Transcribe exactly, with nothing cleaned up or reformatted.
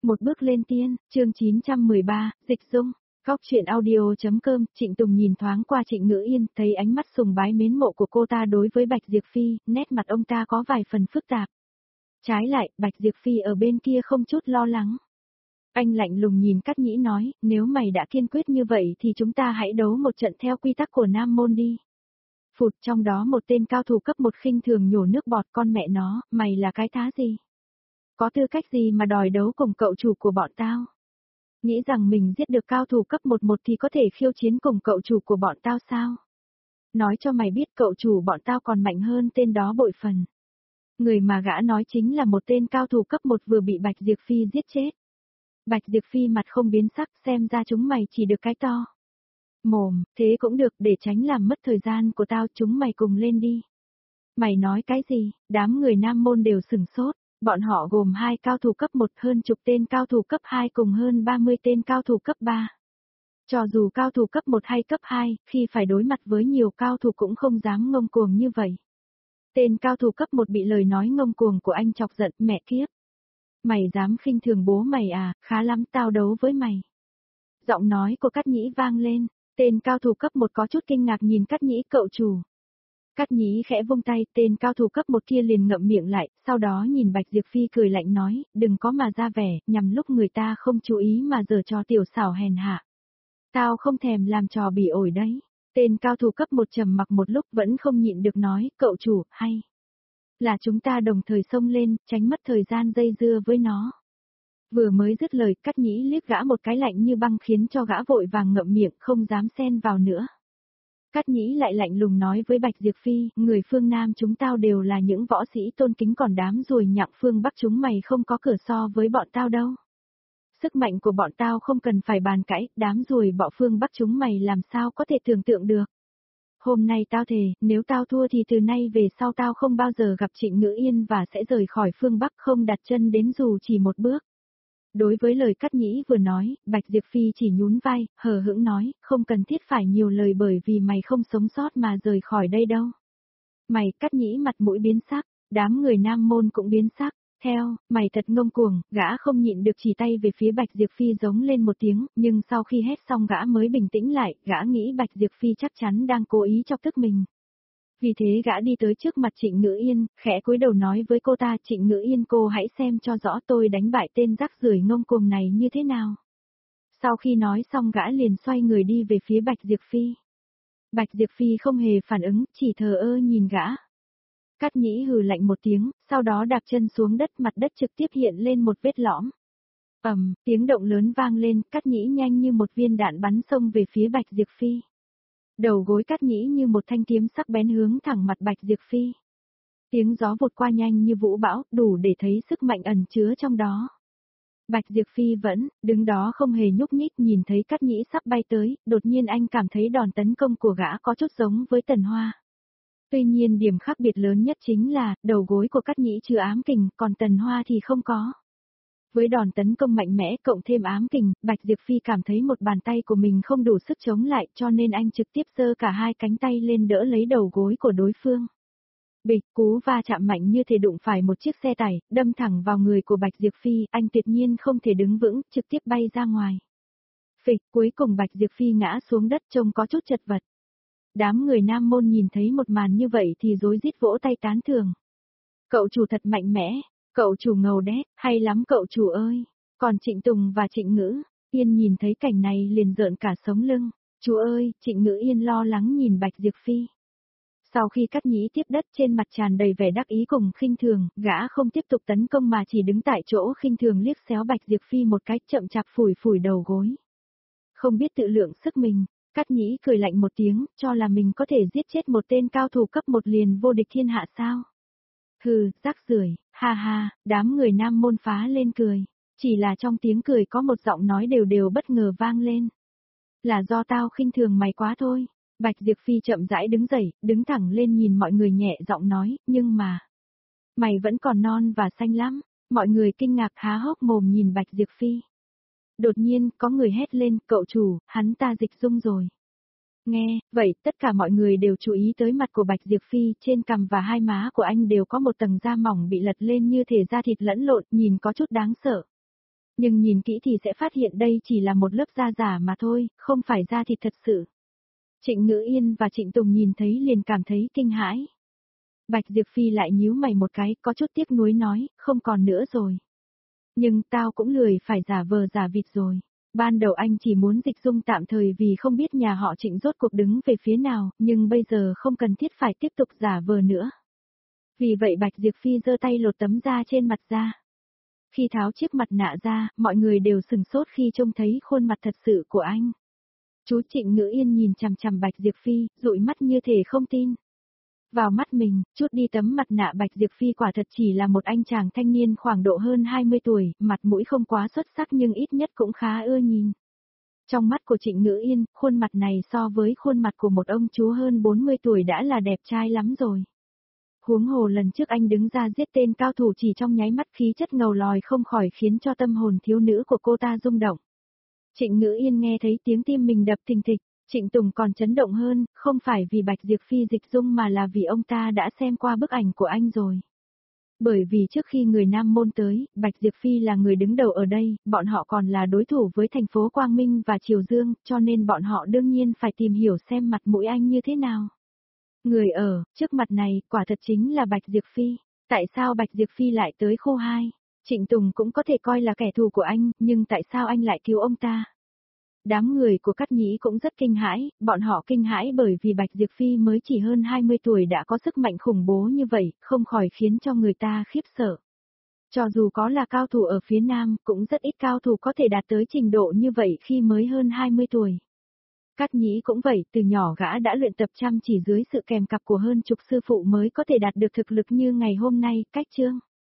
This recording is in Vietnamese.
Một bước lên tiên, chương chín trăm mười ba, dịch dung. Góc truyện audio.com, Trịnh Tùng nhìn thoáng qua Trịnh Ngữ Yên, thấy ánh mắt sùng bái mến mộ của cô ta đối với Bạch Diệp Phi, nét mặt ông ta có vài phần phức tạp. Trái lại, Bạch Diệp Phi ở bên kia không chút lo lắng. Anh lạnh lùng nhìn Cát Nhĩ nói, nếu mày đã kiên quyết như vậy thì chúng ta hãy đấu một trận theo quy tắc của Nam Môn đi. Phụt, trong đó một tên cao thủ cấp một khinh thường nhổ nước bọt, con mẹ nó, mày là cái thá gì? Có tư cách gì mà đòi đấu cùng cậu chủ của bọn tao? Nghĩ rằng mình giết được cao thủ cấp một một thì có thể khiêu chiến cùng cậu chủ của bọn tao sao? Nói cho mày biết cậu chủ bọn tao còn mạnh hơn tên đó bội phần. Người mà gã nói chính là một tên cao thủ cấp một vừa bị Bạch Diệp Phi giết chết. Bạch Diệp Phi mặt không biến sắc, xem ra chúng mày chỉ được cái to. Mồm, thế cũng được, để tránh làm mất thời gian của tao, chúng mày cùng lên đi. Mày nói cái gì? Đám người Nam Môn đều sửng sốt. Bọn họ gồm hai cao thủ cấp một, hơn chục tên cao thủ cấp hai cùng hơn ba mươi tên cao thủ cấp ba. Cho dù cao thủ cấp một hay cấp hai, khi phải đối mặt với nhiều cao thủ cũng không dám ngông cuồng như vậy. Tên cao thủ cấp một bị lời nói ngông cuồng của anh chọc giận, mẹ kiếp. Mày dám khinh thường bố mày à, khá lắm, tao đấu với mày. Giọng nói của Cát Nhĩ vang lên, tên cao thủ cấp một có chút kinh ngạc nhìn Cát Nhĩ, cậu chủ. Cát Nhĩ khẽ vung tay, tên cao thủ cấp một kia liền ngậm miệng lại, sau đó nhìn Bạch Diệp Phi cười lạnh nói, đừng có mà ra vẻ, nhằm lúc người ta không chú ý mà giở trò tiểu xảo hèn hạ. Tao không thèm làm trò bỉ ổi đấy. Tên cao thủ cấp một trầm mặc một lúc vẫn không nhịn được nói, cậu chủ, hay là chúng ta đồng thời xông lên, tránh mất thời gian dây dưa với nó. Vừa mới dứt lời, Cát Nhĩ liếc gã một cái lạnh như băng khiến cho gã vội vàng ngậm miệng, không dám xen vào nữa. Cát Nhĩ lại lạnh lùng nói với Bạch Diệp Phi, người phương Nam chúng tao đều là những võ sĩ tôn kính, còn đám ruồi nhặng phương Bắc chúng mày không có cửa so với bọn tao đâu. Sức mạnh của bọn tao không cần phải bàn cãi, đám ruồi bọ phương Bắc chúng mày làm sao có thể tưởng tượng được. Hôm nay tao thề, nếu tao thua thì từ nay về sau tao không bao giờ gặp Trịnh Ngữ Yên và sẽ rời khỏi phương Bắc, không đặt chân đến dù chỉ một bước. Đối với lời Cát Nhĩ vừa nói, Bạch Diệp Phi chỉ nhún vai, hờ hững nói, không cần thiết phải nhiều lời bởi vì mày không sống sót mà rời khỏi đây đâu. Mày, Cát Nhĩ mặt mũi biến sắc, đám người Nam Môn cũng biến sắc, theo, mày thật ngông cuồng, gã không nhịn được chỉ tay về phía Bạch Diệp Phi giống lên một tiếng, nhưng sau khi hét xong gã mới bình tĩnh lại, gã nghĩ Bạch Diệp Phi chắc chắn đang cố ý chọc tức mình. Vì thế gã đi tới trước mặt Trịnh Ngữ Yên, khẽ cúi đầu nói với cô ta, Trịnh Ngữ Yên, cô hãy xem cho rõ tôi đánh bại tên rác rưởi ngông cuồng này như thế nào. Sau khi nói xong gã liền xoay người đi về phía Bạch Diệp Phi. Bạch Diệp Phi không hề phản ứng, chỉ thờ ơ nhìn gã. Cát Nhĩ hừ lạnh một tiếng, sau đó đạp chân xuống đất, mặt đất trực tiếp hiện lên một vết lõm. Ầm, tiếng động lớn vang lên, Cát Nhĩ nhanh như một viên đạn bắn xông về phía Bạch Diệp Phi. Đầu gối Cát Nhĩ như một thanh kiếm sắc bén hướng thẳng mặt Bạch Diệp Phi. Tiếng gió vụt qua nhanh như vũ bão, đủ để thấy sức mạnh ẩn chứa trong đó. Bạch Diệp Phi vẫn đứng đó không hề nhúc nhích, nhìn thấy Cát Nhĩ sắp bay tới, đột nhiên anh cảm thấy đòn tấn công của gã có chút giống với Tần Hoa. Tuy nhiên điểm khác biệt lớn nhất chính là, đầu gối của Cát Nhĩ chứa ám kình, còn Tần Hoa thì không có. Với đòn tấn công mạnh mẽ cộng thêm ám kình, Bạch Diệp Phi cảm thấy một bàn tay của mình không đủ sức chống lại, cho nên anh trực tiếp giơ cả hai cánh tay lên đỡ lấy đầu gối của đối phương. Bịch, cú va chạm mạnh như thể đụng phải một chiếc xe tải, đâm thẳng vào người của Bạch Diệp Phi, anh tuyệt nhiên không thể đứng vững, trực tiếp bay ra ngoài. Phịch, cuối cùng Bạch Diệp Phi ngã xuống đất trông có chút chật vật. Đám người Nam Môn nhìn thấy một màn như vậy thì rối rít vỗ tay tán thưởng. Cậu chủ thật mạnh mẽ, cậu chủ ngầu đét, hay lắm cậu chủ ơi. Còn Trịnh Tùng và Trịnh Ngữ Yên nhìn thấy cảnh này liền rợn cả sống lưng. Chú ơi, Trịnh Ngữ Yên lo lắng nhìn Bạch Diệp Phi. Sau khi Cát Nhĩ tiếp đất, trên mặt tràn đầy vẻ đắc ý cùng khinh thường, gã không tiếp tục tấn công mà chỉ đứng tại chỗ khinh thường liếc xéo Bạch Diệp Phi một cái, chậm chạp phủi phủi đầu gối. Không biết tự lượng sức mình, Cát Nhĩ cười lạnh một tiếng, cho là mình có thể giết chết một tên cao thủ cấp một liền vô địch thiên hạ sao? Hừ, rác rưởi, ha ha, đám người Nam Môn phá lên cười, chỉ là trong tiếng cười có một giọng nói đều đều bất ngờ vang lên. Là do tao khinh thường mày quá thôi. Bạch Diệp Phi chậm rãi đứng dậy, đứng thẳng lên nhìn mọi người nhẹ giọng nói, nhưng mà, mày vẫn còn non và xanh lắm. Mọi người kinh ngạc há hốc mồm nhìn Bạch Diệp Phi. Đột nhiên, có người hét lên, cậu chủ, hắn ta dịch dung rồi. Nghe, vậy tất cả mọi người đều chú ý tới mặt của Bạch Diệp Phi, trên cằm và hai má của anh đều có một tầng da mỏng bị lật lên như thể da thịt lẫn lộn, nhìn có chút đáng sợ. Nhưng nhìn kỹ thì sẽ phát hiện đây chỉ là một lớp da giả mà thôi, không phải da thịt thật sự. Trịnh Ngữ Yên và Trịnh Tùng nhìn thấy liền cảm thấy kinh hãi. Bạch Diệp Phi lại nhíu mày một cái, có chút tiếc nuối nói, không còn nữa rồi. Nhưng tao cũng lười phải giả vờ giả vịt rồi. Ban đầu anh chỉ muốn Dịch Dung tạm thời vì không biết nhà họ Trịnh rốt cuộc đứng về phía nào, nhưng bây giờ không cần thiết phải tiếp tục giả vờ nữa. Vì vậy Bạch Diệp Phi giơ tay lột tấm da trên mặt ra. Khi tháo chiếc mặt nạ ra, mọi người đều sừng sốt khi trông thấy khuôn mặt thật sự của anh. Chú Trịnh Ngữ Yên nhìn chằm chằm Bạch Diệp Phi, dụi mắt như thể không tin. Vào mắt mình, chút đi tấm mặt nạ Bạch Diệp Phi quả thật chỉ là một anh chàng thanh niên khoảng độ hơn hai mươi tuổi, mặt mũi không quá xuất sắc nhưng ít nhất cũng khá ưa nhìn. Trong mắt của Trịnh Ngữ Yên, khuôn mặt này so với khuôn mặt của một ông chú hơn bốn mươi tuổi đã là đẹp trai lắm rồi. Huống hồ lần trước anh đứng ra giết tên cao thủ chỉ trong nháy mắt, khí chất ngầu lòi không khỏi khiến cho tâm hồn thiếu nữ của cô ta rung động. Trịnh Ngữ Yên nghe thấy tiếng tim mình đập thình thịch, Trịnh Tùng còn chấn động hơn, không phải vì Bạch Diệp Phi Dịch Dung mà là vì ông ta đã xem qua bức ảnh của anh rồi. Bởi vì trước khi người Nam Môn tới, Bạch Diệp Phi là người đứng đầu ở đây, bọn họ còn là đối thủ với thành phố Quang Minh và Triều Dương, cho nên bọn họ đương nhiên phải tìm hiểu xem mặt mũi anh như thế nào. Người ở, trước mặt này, quả thật chính là Bạch Diệp Phi. Tại sao Bạch Diệp Phi lại tới khu hai? Trịnh Tùng cũng có thể coi là kẻ thù của anh, nhưng tại sao anh lại cứu ông ta? Đám người của Cát Nhĩ cũng rất kinh hãi, bọn họ kinh hãi bởi vì Bạch Diệp Phi mới chỉ hơn hai mươi tuổi đã có sức mạnh khủng bố như vậy, không khỏi khiến cho người ta khiếp sợ. Cho dù có là cao thủ ở phía Nam, cũng rất ít cao thủ có thể đạt tới trình độ như vậy khi mới hơn hai mươi tuổi. Cát Nhĩ cũng vậy, từ nhỏ gã đã luyện tập chăm chỉ dưới sự kèm cặp của hơn chục sư phụ mới có thể đạt được thực lực như ngày hôm nay, cách chương.